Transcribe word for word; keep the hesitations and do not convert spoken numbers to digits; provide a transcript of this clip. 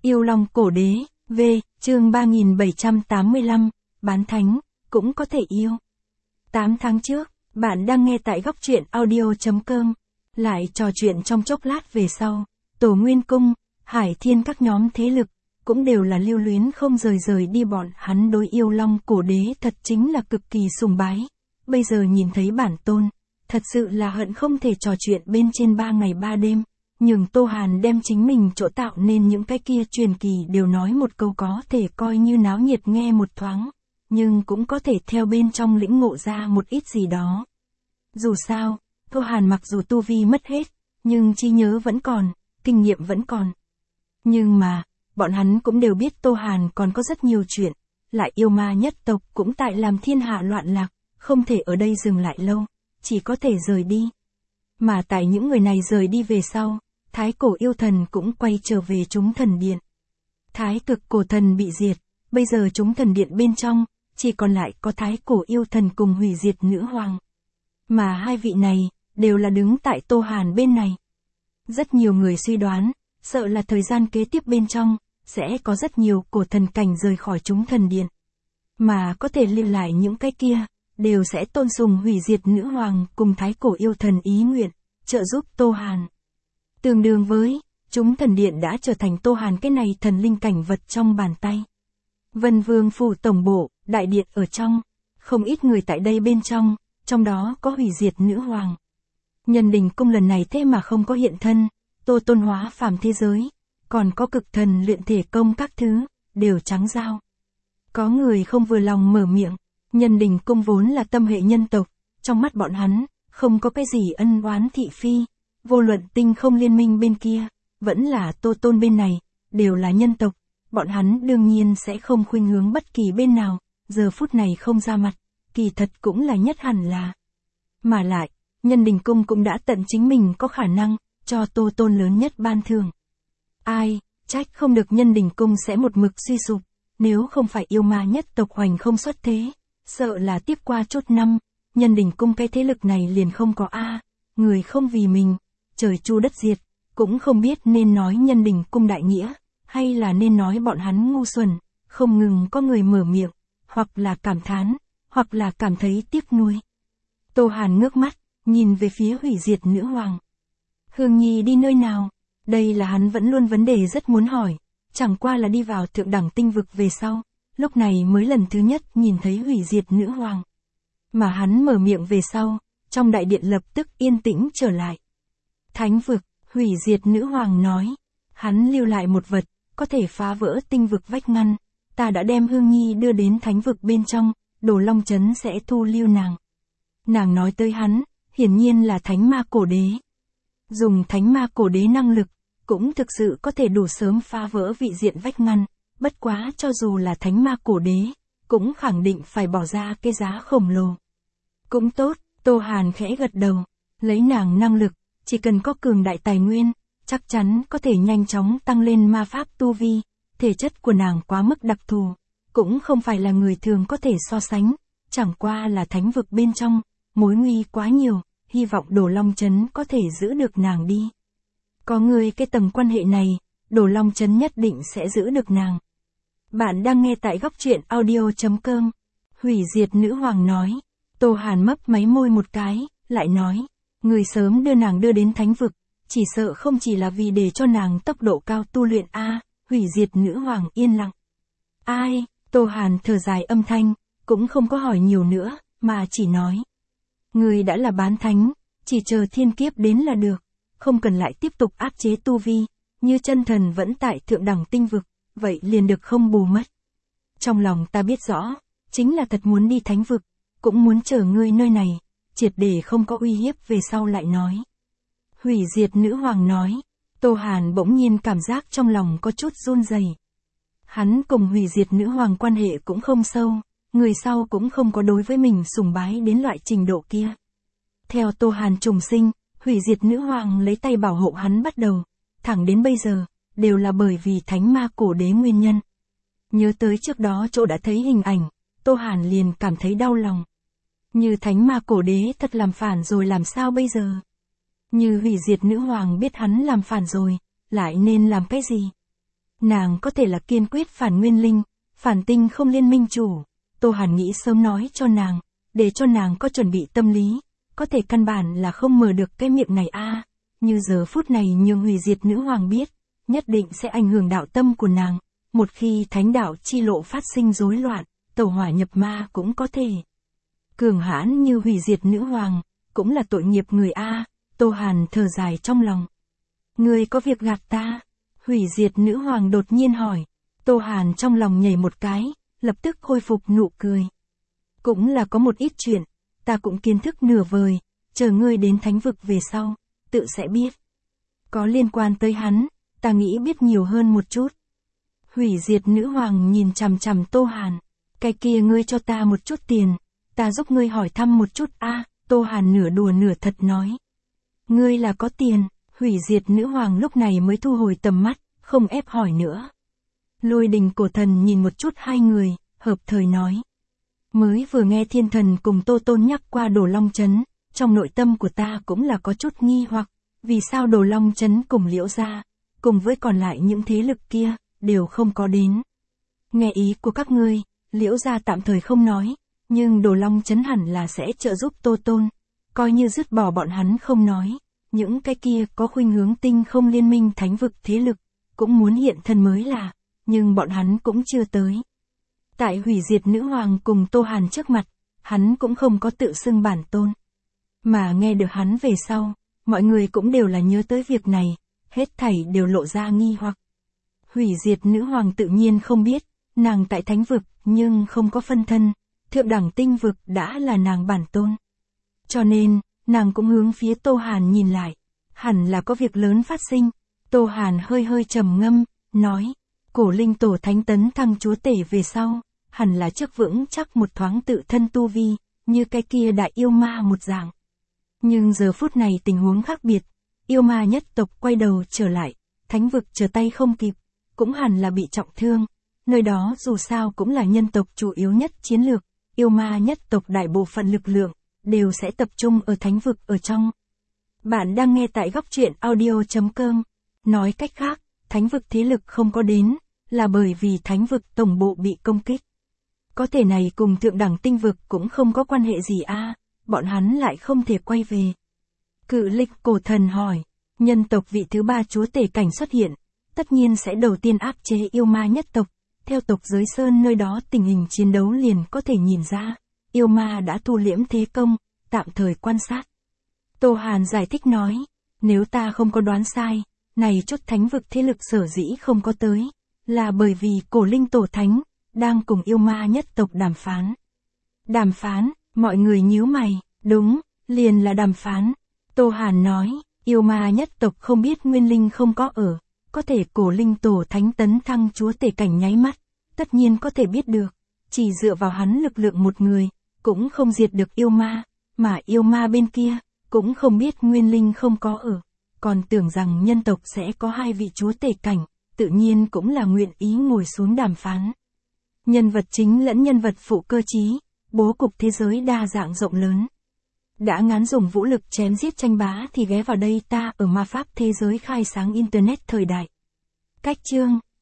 Yêu Long Cổ Đế, V, chương ba nghìn bảy trăm tám mươi lăm, bán thánh, cũng có thể yêu. tám tháng trước, bạn đang nghe tại góc truyện audio chấm com, lại trò chuyện trong chốc lát về sau, Tổ Nguyên Cung, Hải Thiên các nhóm thế lực, cũng đều là lưu luyến không rời rời đi bọn hắn đối Yêu Long Cổ Đế thật chính là cực kỳ sùng bái. Bây giờ nhìn thấy bản tôn, thật sự là hận không thể trò chuyện bên trên ba ngày ba đêm. Nhưng Tô Hàn đem chính mình chỗ tạo nên những cái kia truyền kỳ đều nói một câu có thể coi như náo nhiệt nghe một thoáng, nhưng cũng có thể theo bên trong lĩnh ngộ ra một ít gì đó. Dù sao, Tô Hàn mặc dù tu vi mất hết, nhưng trí nhớ vẫn còn, kinh nghiệm vẫn còn. Nhưng mà, bọn hắn cũng đều biết Tô Hàn còn có rất nhiều chuyện, lại yêu ma nhất tộc cũng tại làm thiên hạ loạn lạc, không thể ở đây dừng lại lâu, chỉ có thể rời đi. Mà tại những người này rời đi về sau, Thái cổ yêu thần cũng quay trở về chúng thần điện. Thái cực cổ thần bị diệt, bây giờ chúng thần điện bên trong, chỉ còn lại có thái cổ yêu thần cùng hủy diệt nữ hoàng. Mà hai vị này, đều là đứng tại Tô Hàn bên này. Rất nhiều người suy đoán, sợ là thời gian kế tiếp bên trong, sẽ có rất nhiều cổ thần cảnh rời khỏi chúng thần điện. Mà có thể lưu lại những cái kia, đều sẽ tôn sùng hủy diệt nữ hoàng cùng thái cổ yêu thần ý nguyện, trợ giúp Tô Hàn. Tương đương với, chúng thần điện đã trở thành Tô Hàn cái này thần linh cảnh vật trong bàn tay. Vân Vương phủ tổng bộ, đại điện ở trong, không ít người tại đây bên trong, trong đó có hủy diệt nữ hoàng. Nhân Đình cung lần này thế mà không có hiện thân, Tô tôn hóa phàm thế giới, còn có cực thần luyện thể công các thứ, đều trắng giao. Có người không vừa lòng mở miệng, Nhân Đình cung vốn là tâm hệ nhân tộc, trong mắt bọn hắn, không có cái gì ân oán thị phi. Vô luận tinh không liên minh bên kia, vẫn là Tô tôn bên này, đều là nhân tộc, bọn hắn đương nhiên sẽ không khuynh hướng bất kỳ bên nào, giờ phút này không ra mặt, kỳ thật cũng là nhất hẳn là. Mà lại, Nhân Đình cung cũng đã tận chính mình có khả năng, cho Tô tôn lớn nhất ban thưởng. Ai, trách không được Nhân Đình cung sẽ một mực suy sụp, nếu không phải yêu ma nhất tộc hoành không xuất thế, sợ là tiếp qua chốt năm, Nhân Đình cung cái thế lực này liền không có a, người không vì mình. Trời chu đất diệt, cũng không biết nên nói Nhân Đình cung đại nghĩa, hay là nên nói bọn hắn ngu xuẩn, không ngừng có người mở miệng, hoặc là cảm thán, hoặc là cảm thấy tiếc nuối. Tô Hàn ngước mắt, nhìn về phía hủy diệt nữ hoàng. Hương Nhi đi nơi nào? Đây là hắn vẫn luôn vấn đề rất muốn hỏi, chẳng qua là đi vào thượng đẳng tinh vực về sau, lúc này mới lần thứ nhất nhìn thấy hủy diệt nữ hoàng. Mà hắn mở miệng về sau, trong đại điện lập tức yên tĩnh trở lại. Thánh vực, hủy diệt nữ hoàng nói, hắn lưu lại một vật, có thể phá vỡ tinh vực vách ngăn, ta đã đem Hương Nhi đưa đến thánh vực bên trong, Đồ Long Trấn sẽ thu lưu nàng. Nàng nói tới hắn, hiển nhiên là thánh ma cổ đế. Dùng thánh ma cổ đế năng lực, cũng thực sự có thể đủ sớm phá vỡ vị diện vách ngăn, bất quá cho dù là thánh ma cổ đế, cũng khẳng định phải bỏ ra cái giá khổng lồ. Cũng tốt, Tô Hàn khẽ gật đầu, lấy nàng năng lực. Chỉ cần có cường đại tài nguyên, chắc chắn có thể nhanh chóng tăng lên ma pháp tu vi, thể chất của nàng quá mức đặc thù, cũng không phải là người thường có thể so sánh, chẳng qua là thánh vực bên trong, mối nguy quá nhiều, hy vọng Đồ Long Trấn có thể giữ được nàng đi. Có người cái tầng quan hệ này, Đồ Long Trấn nhất định sẽ giữ được nàng. Bạn đang nghe tại góc truyện audio chấm com, hủy diệt nữ hoàng nói, Tô Hàn mấp máy môi một cái, lại nói. Người sớm đưa nàng đưa đến thánh vực, chỉ sợ không chỉ là vì để cho nàng tốc độ cao tu luyện a, à, hủy diệt nữ hoàng yên lặng. Ai, Tô Hàn thở dài âm thanh, cũng không có hỏi nhiều nữa, mà chỉ nói. Người đã là bán thánh, chỉ chờ thiên kiếp đến là được, không cần lại tiếp tục áp chế tu vi, như chân thần vẫn tại thượng đẳng tinh vực, vậy liền được không bù mất. Trong lòng ta biết rõ, chính là thật muốn đi thánh vực, cũng muốn chờ ngươi nơi này. Triệt để không có uy hiếp về sau lại nói. Hủy diệt nữ hoàng nói, Tô Hàn bỗng nhiên cảm giác trong lòng có chút run rẩy. Hắn cùng hủy diệt nữ hoàng quan hệ cũng không sâu, người sau cũng không có đối với mình sùng bái đến loại trình độ kia. Theo Tô Hàn trùng sinh, hủy diệt nữ hoàng lấy tay bảo hộ hắn bắt đầu, thẳng đến bây giờ, đều là bởi vì thánh ma cổ đế nguyên nhân. Nhớ tới trước đó chỗ đã thấy hình ảnh, Tô Hàn liền cảm thấy đau lòng. Như thánh ma cổ đế thật làm phản rồi làm sao bây giờ? Như hủy diệt nữ hoàng biết hắn làm phản rồi, lại nên làm cái gì? Nàng có thể là kiên quyết phản nguyên linh, phản tinh không liên minh chủ. Tô Hàn nghĩ sớm nói cho nàng, để cho nàng có chuẩn bị tâm lý, có thể căn bản là không mở được cái miệng này a. Như giờ phút này nhường hủy diệt nữ hoàng biết, nhất định sẽ ảnh hưởng đạo tâm của nàng. Một khi thánh đạo chi lộ phát sinh rối loạn, tẩu hỏa nhập ma cũng có thể. Cường hãn như hủy diệt nữ hoàng, cũng là tội nghiệp người a. Tô Hàn thở dài trong lòng. Ngươi có việc gạt ta? Hủy diệt nữ hoàng đột nhiên hỏi. Tô Hàn trong lòng nhảy một cái, lập tức khôi phục nụ cười. Cũng là có một ít chuyện, ta cũng kiến thức nửa vời, chờ ngươi đến thánh vực về sau, tự sẽ biết. Có liên quan tới hắn, ta nghĩ biết nhiều hơn một chút. Hủy diệt nữ hoàng nhìn chằm chằm Tô Hàn. Cái kia ngươi cho ta một chút tiền, ta giúp ngươi hỏi thăm một chút a. Tô Hàn nửa đùa nửa thật nói. Ngươi là có tiền? Hủy diệt nữ hoàng lúc này mới thu hồi tầm mắt, không ép hỏi nữa. Lôi đình cổ thần nhìn một chút hai người, hợp thời nói. Mới vừa nghe thiên thần cùng Tô Tôn nhắc qua Đồ Long Trấn, trong nội tâm của ta cũng là có chút nghi hoặc, vì sao Đồ Long Trấn cùng Liễu gia, cùng với còn lại những thế lực kia, đều không có đến. Nghe ý của các ngươi, Liễu gia tạm thời không nói, nhưng Đồ Long Trấn hẳn là sẽ trợ giúp Tô Tôn, coi như dứt bỏ bọn hắn không nói, những cái kia có khuynh hướng tinh không liên minh thánh vực thế lực, cũng muốn hiện thân mới là, nhưng bọn hắn cũng chưa tới. Tại hủy diệt nữ hoàng cùng Tô Hàn trước mặt, hắn cũng không có tự xưng bản tôn. Mà nghe được hắn về sau, mọi người cũng đều là nhớ tới việc này, hết thảy đều lộ ra nghi hoặc. Hủy diệt nữ hoàng tự nhiên không biết, nàng tại thánh vực nhưng không có phân thân, thượng đẳng tinh vực đã là nàng bản tôn. Cho nên, nàng cũng hướng phía Tô Hàn nhìn lại, hẳn là có việc lớn phát sinh. Tô Hàn hơi hơi trầm ngâm, nói, cổ linh tổ thánh tấn thăng chúa tể về sau, hẳn là trước vững chắc một thoáng tự thân tu vi, như cái kia đại yêu ma một dạng. Nhưng giờ phút này tình huống khác biệt, yêu ma nhất tộc quay đầu trở lại, thánh vực trở tay không kịp, cũng hẳn là bị trọng thương, nơi đó dù sao cũng là nhân tộc chủ yếu nhất chiến lược, yêu ma nhất tộc đại bộ phận lực lượng, đều sẽ tập trung ở thánh vực ở trong. Bạn đang nghe tại góc truyện audio chấm com. Nói cách khác, thánh vực thế lực không có đến, là bởi vì thánh vực tổng bộ bị công kích. Có thể này cùng thượng đẳng tinh vực cũng không có quan hệ gì a, bọn hắn lại không thể quay về. Cự lịch cổ thần hỏi, nhân tộc vị thứ ba chúa tể cảnh xuất hiện, tất nhiên sẽ đầu tiên áp chế yêu ma nhất tộc, theo tộc giới sơn nơi đó tình hình chiến đấu liền có thể nhìn ra, yêu ma đã thu liễm thế công, tạm thời quan sát. Tô Hàn giải thích nói, nếu ta không có đoán sai, này chút thánh vực thế lực sở dĩ không có tới, là bởi vì cổ linh tổ thánh, đang cùng yêu ma nhất tộc đàm phán. Đàm phán, mọi người nhíu mày, đúng, liền là đàm phán. Tô Hàn nói, yêu ma nhất tộc không biết nguyên linh không có ở, có thể cổ linh tổ thánh tấn thăng chúa tể cảnh nháy mắt, tất nhiên có thể biết được, chỉ dựa vào hắn lực lượng một người, cũng không diệt được yêu ma, mà yêu ma bên kia, cũng không biết nguyên linh không có ở, còn tưởng rằng nhân tộc sẽ có hai vị chúa tể cảnh, tự nhiên cũng là nguyện ý ngồi xuống đàm phán. Nhân vật chính lẫn nhân vật phụ cơ trí, bố cục thế giới đa dạng rộng lớn. Đã ngán dùng vũ lực chém giết tranh bá thì ghé vào đây ta ở ma pháp thế giới khai sáng internet thời đại. Cách chương